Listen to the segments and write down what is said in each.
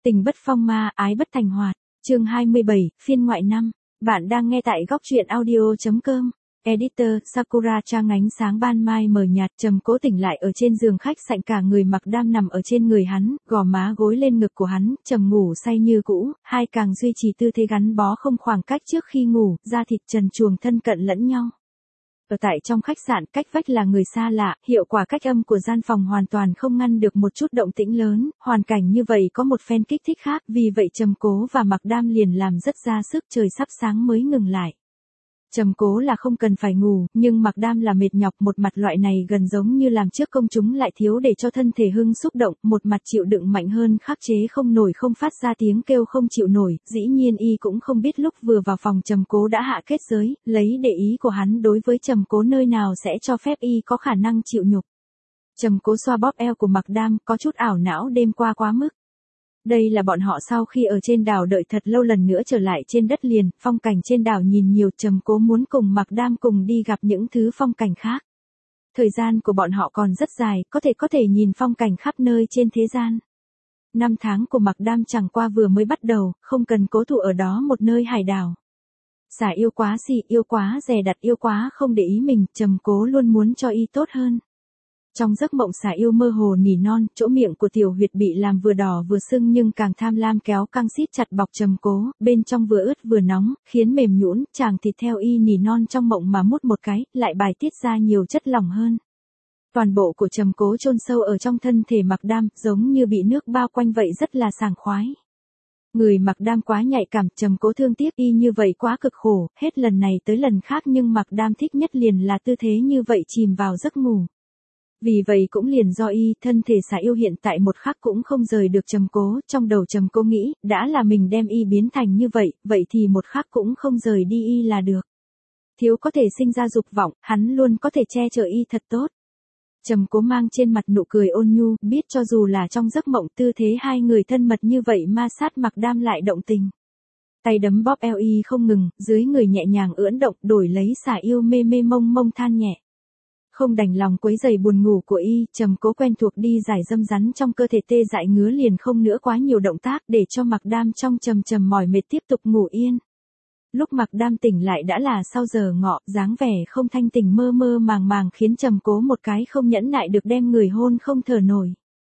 Tình bất phong ma, ái bất thành hoạt. Chương 27, phiên ngoại 5. Bạn đang nghe tại góc truyện audio.com. Editor, Sakura Trang ánh sáng ban mai mờ nhạt, Trầm Cố tỉnh lại ở trên giường khách sạn, cả người Mặc Đam nằm ở trên người hắn, gò má gối lên ngực của hắn, trầm ngủ say như cũ, hai càng duy trì tư thế gắn bó không khoảng cách trước khi ngủ, da thịt trần truồng thân cận lẫn nhau. Ở tại trong khách sạn, cách vách là người xa lạ, hiệu quả cách âm của gian phòng hoàn toàn không ngăn được một chút động tĩnh lớn, hoàn cảnh như vậy có một phen kích thích khác, vì vậy Trầm Cố và Mặc Đam liền làm rất ra sức, trời sắp sáng mới ngừng lại. Trầm Cố là không cần phải ngủ, nhưng Mặc Đam là mệt nhọc, một mặt loại này gần giống như làm trước công chúng lại thiếu để cho thân thể hưng xúc động, một mặt chịu đựng mạnh hơn khắc chế không nổi, không phát ra tiếng kêu không chịu nổi, dĩ nhiên y cũng không biết lúc vừa vào phòng Trầm Cố đã hạ kết giới, lấy để ý của hắn đối với Trầm Cố nơi nào sẽ cho phép y có khả năng chịu nhục. Trầm Cố xoa bóp eo của Mặc Đam, có chút ảo não, đêm qua quá mức. Đây là bọn họ sau khi ở trên đảo đợi thật lâu lần nữa trở lại trên đất liền, phong cảnh trên đảo nhìn nhiều, Trầm Cố muốn cùng Mặc Đam cùng đi gặp những thứ phong cảnh khác. Thời gian của bọn họ còn rất dài, có thể nhìn phong cảnh khắp nơi trên thế gian. 5 tháng của Mặc Đam chẳng qua vừa mới bắt đầu, không cần cố thủ ở đó một nơi hải đảo. Xả yêu quá xì, yêu quá dè đặt, yêu quá không để ý mình, Trầm Cố luôn muốn cho y tốt hơn. Trong giấc mộng xả yêu mơ hồ nỉ non, chỗ miệng của tiểu huyệt bị làm vừa đỏ vừa sưng nhưng càng tham lam kéo căng siết chặt bọc Trầm Cố, bên trong vừa ướt vừa nóng, khiến mềm nhũn, chàng thịt theo y nỉ non trong mộng mà mút một cái, lại bài tiết ra nhiều chất lỏng hơn. Toàn bộ của Trầm Cố chôn sâu ở trong thân thể Mặc Đam, giống như bị nước bao quanh vậy, rất là sảng khoái. Người Mặc Đam quá nhạy cảm, Trầm Cố thương tiếc y như vậy quá cực khổ, hết lần này tới lần khác, nhưng Mặc Đam thích nhất liền là tư thế như vậy, chìm vào giấc ngủ. Vì vậy cũng liền do y, thân thể xả yêu hiện tại một khắc cũng không rời được Trầm Cố, trong đầu Trầm Cố nghĩ, đã là mình đem y biến thành như vậy, vậy thì một khắc cũng không rời đi y là được. Thiếu có thể sinh ra dục vọng, hắn luôn có thể che chở y thật tốt. Trầm Cố mang trên mặt nụ cười ôn nhu, biết cho dù là trong giấc mộng tư thế hai người thân mật như vậy ma sát, Mặc Đam lại động tình. Tay đấm bóp eo y không ngừng, dưới người nhẹ nhàng ưỡn động, đổi lấy xả yêu mê mê mông mông than nhẹ. Không đành lòng quấy rầy buồn ngủ của y, Trầm Cố quen thuộc đi giải dâm rắn trong cơ thể tê dại ngứa, liền không nữa quá nhiều động tác, để cho Mặc Đam trong trầm mỏi mệt tiếp tục ngủ yên. Lúc Mặc Đam tỉnh lại đã là sau giờ ngọ, dáng vẻ không thanh tỉnh, mơ mơ màng màng khiến Trầm Cố một cái không nhẫn nại được đem người hôn không thở nổi.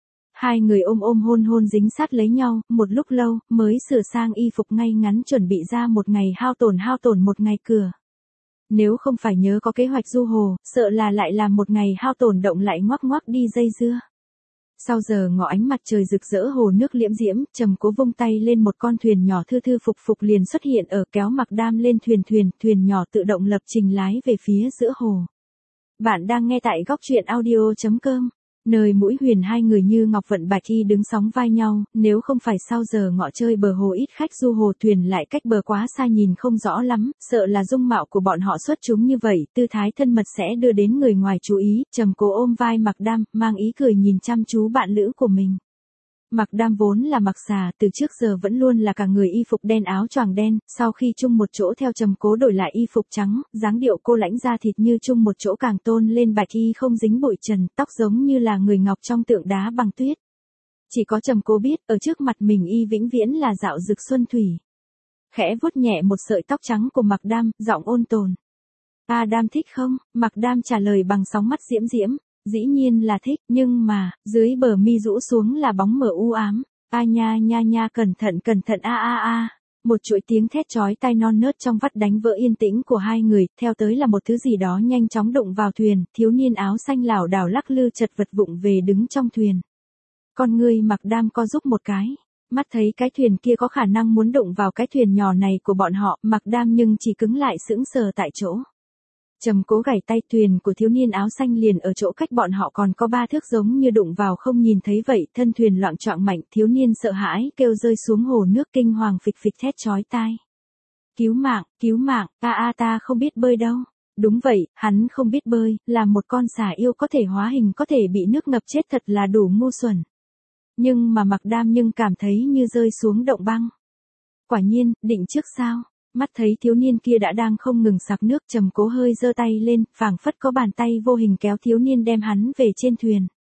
Hai người ôm hôn dính sát lấy nhau, một lúc lâu, mới sửa sang y phục ngay ngắn chuẩn bị ra một ngày hao tổn một ngày cửa. Nếu không phải nhớ có kế hoạch du hồ, sợ là lại làm một ngày hao tổn động lại ngoắc đi dây dưa. Sau giờ ngọ ánh mặt trời rực rỡ, hồ nước liễm diễm, Trầm Cố vung tay lên, một con thuyền nhỏ thư phục liền xuất hiện ở, kéo Mặc Đam lên thuyền nhỏ tự động lập trình lái về phía giữa hồ. Bạn đang nghe tại góc truyện audio.com. Nơi mũi huyền hai người như ngọc vận bạch y đứng sóng vai nhau, nếu không phải sau giờ ngọ chơi bờ hồ ít khách du hồ, thuyền lại cách bờ quá xa nhìn không rõ lắm, sợ là dung mạo của bọn họ xuất chúng như vậy, tư thái thân mật sẽ đưa đến người ngoài chú ý. Trầm Cố ôm vai Mặc Đam, mang ý cười nhìn chăm chú bạn lữ của mình. Mặc Đam vốn là mặc xà, từ trước giờ vẫn luôn là cả người y phục đen, áo choàng đen, sau khi chung một chỗ theo Trầm Cố đổi lại y phục trắng, dáng điệu cô lãnh da thịt như chung một chỗ càng tôn lên bạch y không dính bụi trần, tóc giống như là người ngọc trong tượng đá bằng tuyết. Chỉ có Trầm Cố biết, ở trước mặt mình y vĩnh viễn là dạo dực xuân thủy. Khẽ vuốt nhẹ một sợi tóc trắng của Mặc Đam, giọng ôn tồn. Đam thích không? Mặc Đam trả lời bằng sóng mắt diễm diễm. Dĩ nhiên là thích, nhưng mà, dưới bờ mi rũ xuống là bóng mờ u ám. Nha, cẩn thận a. Một chuỗi tiếng thét chói tai non nớt trong vắt đánh vỡ yên tĩnh của hai người, theo tới là một thứ gì đó nhanh chóng đụng vào thuyền, thiếu niên áo xanh lảo đảo lắc lư chật vật vụng về đứng trong thuyền. Con ngươi Mặc Đam co rúm một cái, mắt thấy cái thuyền kia có khả năng muốn đụng vào cái thuyền nhỏ này của bọn họ, Mặc Đam nhưng chỉ cứng lại sững sờ tại chỗ. Trầm Cố gảy tay, thuyền của thiếu niên áo xanh liền ở chỗ cách bọn họ còn có 3 thước, giống như đụng vào không nhìn thấy vậy, thân thuyền loạng choạng mạnh, thiếu niên sợ hãi kêu rơi xuống hồ nước, kinh hoàng phịch thét chói tai. Cứu mạng, ta không biết bơi đâu. Đúng vậy, hắn không biết bơi, là một con xà yêu có thể hóa hình, có thể bị nước ngập chết, thật là đủ ngu xuẩn. Nhưng mà Mặc Đam nhưng cảm thấy như rơi xuống động băng. Quả nhiên, định trước sao? Mắt thấy thiếu niên kia đã đang không ngừng sặc nước, Trầm Cố hơi giơ tay lên, phảng phất có bàn tay vô hình kéo thiếu niên đem hắn về trên thuyền.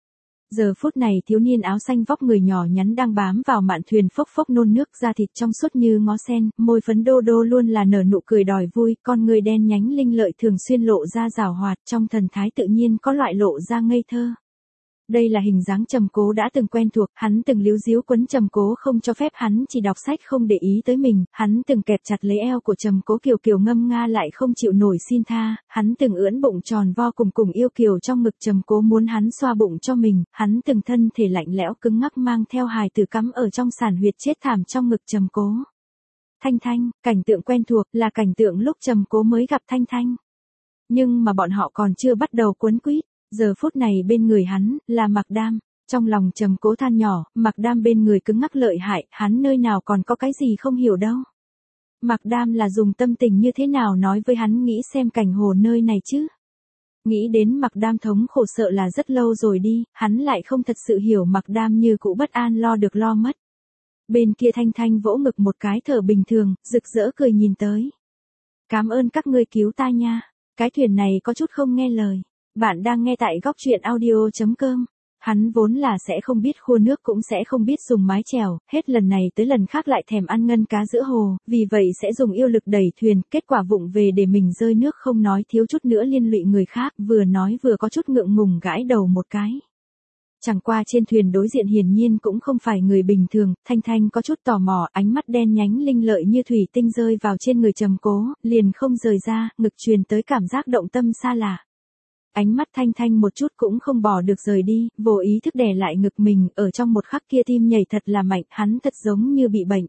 Giờ phút này thiếu niên áo xanh vóc người nhỏ nhắn đang bám vào mạn thuyền phốc phốc nôn nước, da thịt trong suốt như ngó sen, môi phấn đô đô luôn là nở nụ cười đòi vui, con người đen nhánh linh lợi thường xuyên lộ ra giảo hoạt, trong thần thái tự nhiên có loại lộ ra ngây thơ. Đây là hình dáng Trầm Cố đã từng quen thuộc, hắn từng líu díu quấn Trầm Cố không cho phép hắn chỉ đọc sách không để ý tới mình, hắn từng kẹp chặt lấy eo của Trầm Cố kiều kiều ngâm nga lại không chịu nổi xin tha, hắn từng ưỡn bụng tròn vo cùng cùng yêu kiều trong ngực Trầm Cố muốn hắn xoa bụng cho mình, hắn từng thân thể lạnh lẽo cứng ngắc mang theo hài tử cắm ở trong sản huyệt chết thảm trong ngực Trầm Cố. Thanh Thanh, cảnh tượng quen thuộc là cảnh tượng lúc Trầm Cố mới gặp Thanh Thanh. Nhưng mà bọn họ còn chưa bắt đầu quấn quýt. Giờ phút này bên người hắn, là Mạc Đam, trong lòng Trầm Cố than nhỏ, Mạc Đam bên người cứng ngắc lợi hại, hắn nơi nào còn có cái gì không hiểu đâu. Mạc Đam là dùng tâm tình như thế nào nói với hắn nghĩ xem cảnh hồ nơi này chứ. Nghĩ đến Mạc Đam thống khổ sợ là rất lâu rồi đi, hắn lại không thật sự hiểu Mạc Đam như cũ bất an lo được lo mất. Bên kia Thanh Thanh vỗ ngực một cái thở bình thường, rực rỡ cười nhìn tới. Cảm ơn các ngươi cứu ta nha, cái thuyền này có chút không nghe lời. Bạn đang nghe tại góc truyện audio.com. Hắn vốn là sẽ không biết khua nước cũng sẽ không biết dùng mái chèo, hết lần này tới lần khác lại thèm ăn ngân cá giữa hồ, vì vậy sẽ dùng yêu lực đẩy thuyền, kết quả vụng về để mình rơi nước không nói thiếu chút nữa liên lụy người khác, vừa nói vừa có chút ngượng ngùng gãi đầu một cái. Chẳng qua trên thuyền đối diện hiển nhiên cũng không phải người bình thường, Thanh Thanh có chút tò mò, ánh mắt đen nhánh linh lợi như thủy tinh rơi vào trên người Trầm Cố, liền không rời ra, ngực truyền tới cảm giác động tâm xa lạ. Ánh mắt Thanh Thanh một chút cũng không bỏ được rời đi, vô ý thức đè lại ngực mình, ở trong một khắc kia tim nhảy thật là mạnh, hắn thật giống như bị bệnh.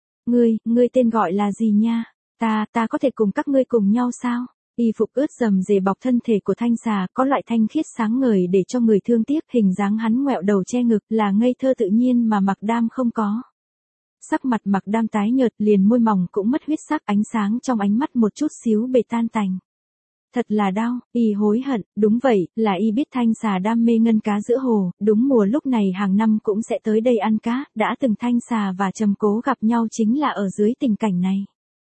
Ngươi tên gọi là gì nha? Ta có thể cùng các ngươi cùng nhau sao? Y phục ướt rầm rề bọc thân thể của Thanh xà, có loại thanh khiết sáng ngời để cho người thương tiếc, hình dáng hắn ngoẹo đầu che ngực, là ngây thơ tự nhiên mà Mạc Đam không có. Sắc mặt Mạc Đam tái nhợt, liền môi mỏng cũng mất huyết sắc, ánh sáng trong ánh mắt một chút xíu bể tan tành. Thật là đau, y hối hận, đúng vậy, là y biết Thanh xà đam mê ngân cá giữa hồ, đúng mùa lúc này hàng năm cũng sẽ tới đây ăn cá, đã từng Thanh xà và Trầm Cố gặp nhau chính là ở dưới tình cảnh này.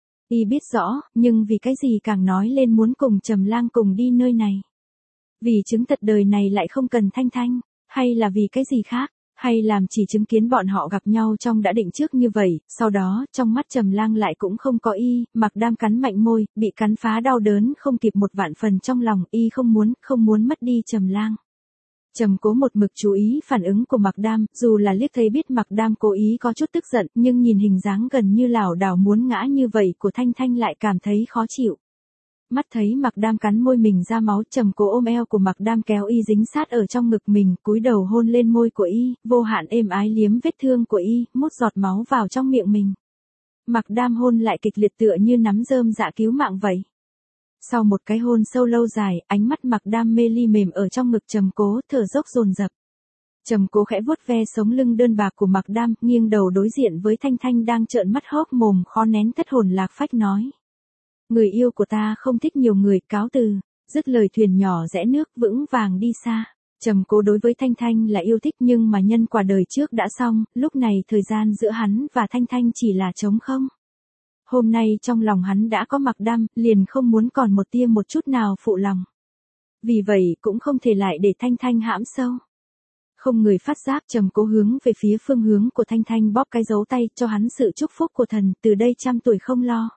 Y biết rõ, nhưng vì cái gì càng nói lên muốn cùng Trầm Lang cùng đi nơi này. Vì chứng tật đời này lại không cần Thanh Thanh, hay là vì cái gì khác? Hay làm chỉ chứng kiến bọn họ gặp nhau trong đã định trước như vậy, sau đó, trong mắt Trầm Lang lại cũng không có y, Mạc Đam cắn mạnh môi, bị cắn phá đau đớn không kịp một vạn phần trong lòng, y không muốn mất đi Trầm Lang. Trầm Cố một mực chú ý phản ứng của Mạc Đam, dù là liếc thấy biết Mạc Đam cố ý có chút tức giận, nhưng nhìn hình dáng gần như lảo đảo muốn ngã như vậy của Thanh Thanh lại cảm thấy khó chịu. Mắt thấy Mạc Đam cắn môi mình ra máu, Trầm Cố ôm eo của Mạc Đam kéo y dính sát ở trong ngực mình, cúi đầu hôn lên môi của y, vô hạn êm ái liếm vết thương của y, mút giọt máu vào trong miệng mình. Mạc Đam hôn lại kịch liệt tựa như nắm rơm dạ cứu mạng vậy. Sau một cái hôn sâu lâu dài, ánh mắt Mạc Đam mê ly mềm ở trong ngực Trầm Cố, thở dốc dồn dập. Trầm Cố khẽ vuốt ve sống lưng đơn bạc của Mạc Đam, nghiêng đầu đối diện với Thanh Thanh đang trợn mắt hốc mồm khó nén thất hồn lạc phách nói. Người yêu của ta không thích nhiều người, cáo từ. Dứt lời thuyền nhỏ rẽ nước vững vàng đi xa. Trầm Cố đối với Thanh Thanh là yêu thích nhưng mà nhân quả đời trước đã xong, lúc này thời gian giữa hắn và Thanh Thanh chỉ là trống không. Hôm nay trong lòng hắn đã có Mạc Đam, liền không muốn còn một tia một chút nào phụ lòng. Vì vậy cũng không thể lại để Thanh Thanh hãm sâu. Không người phát giác, Trầm Cố hướng về phía phương hướng của Thanh Thanh bóp cái dấu tay cho hắn sự chúc phúc của thần, từ đây 100 tuổi không lo.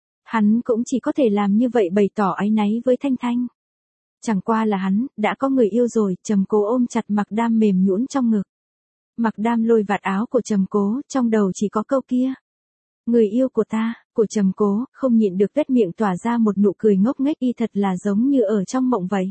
Hắn cũng chỉ có thể làm như vậy bày tỏ áy náy với Thanh Thanh. Chẳng qua là hắn, đã có người yêu rồi, Trầm Cố ôm chặt Mạc Đam mềm nhũn trong ngực. Mạc Đam lôi vạt áo của Trầm Cố, trong đầu chỉ có câu kia. Người yêu của ta, của Trầm Cố, không nhịn được vết miệng tỏa ra một nụ cười ngốc nghếch y thật là giống như ở trong mộng vậy.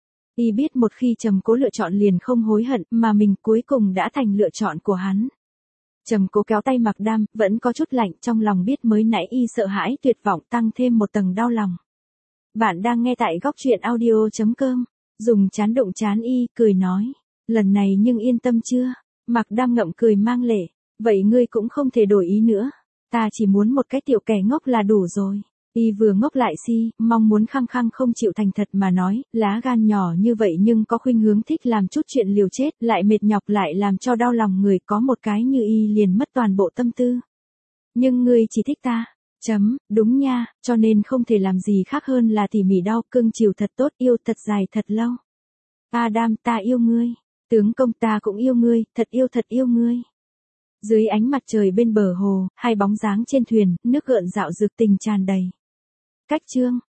Y biết một khi Trầm Cố lựa chọn liền không hối hận, mà mình cuối cùng đã thành lựa chọn của hắn. Trầm Cố kéo tay Mạc Đam, vẫn có chút lạnh, trong lòng biết mới nãy y sợ hãi tuyệt vọng tăng thêm một tầng đau lòng. Bạn đang nghe tại góc truyện audio.com, dùng chán đụng chán y, cười nói. Lần này nhưng yên tâm chưa? Mạc Đam ngậm cười mang lệ. Vậy ngươi cũng không thể đổi ý nữa. Ta chỉ muốn một cái tiểu kẻ ngốc là đủ rồi. Y vừa ngốc lại si, mong muốn khăng khăng không chịu thành thật mà nói, lá gan nhỏ như vậy nhưng có khuynh hướng thích làm chút chuyện liều chết, lại mệt nhọc lại làm cho đau lòng người, có một cái như y liền mất toàn bộ tâm tư. Nhưng ngươi chỉ thích ta. Đúng nha, cho nên không thể làm gì khác hơn là tỉ mỉ đau, cưng chiều thật tốt, yêu thật dài thật lâu. Adam, ta yêu ngươi. Tướng công ta cũng yêu ngươi, thật yêu ngươi. Dưới ánh mặt trời bên bờ hồ, hai bóng dáng trên thuyền, nước gợn dạo dược tình tràn đầy. Cách chương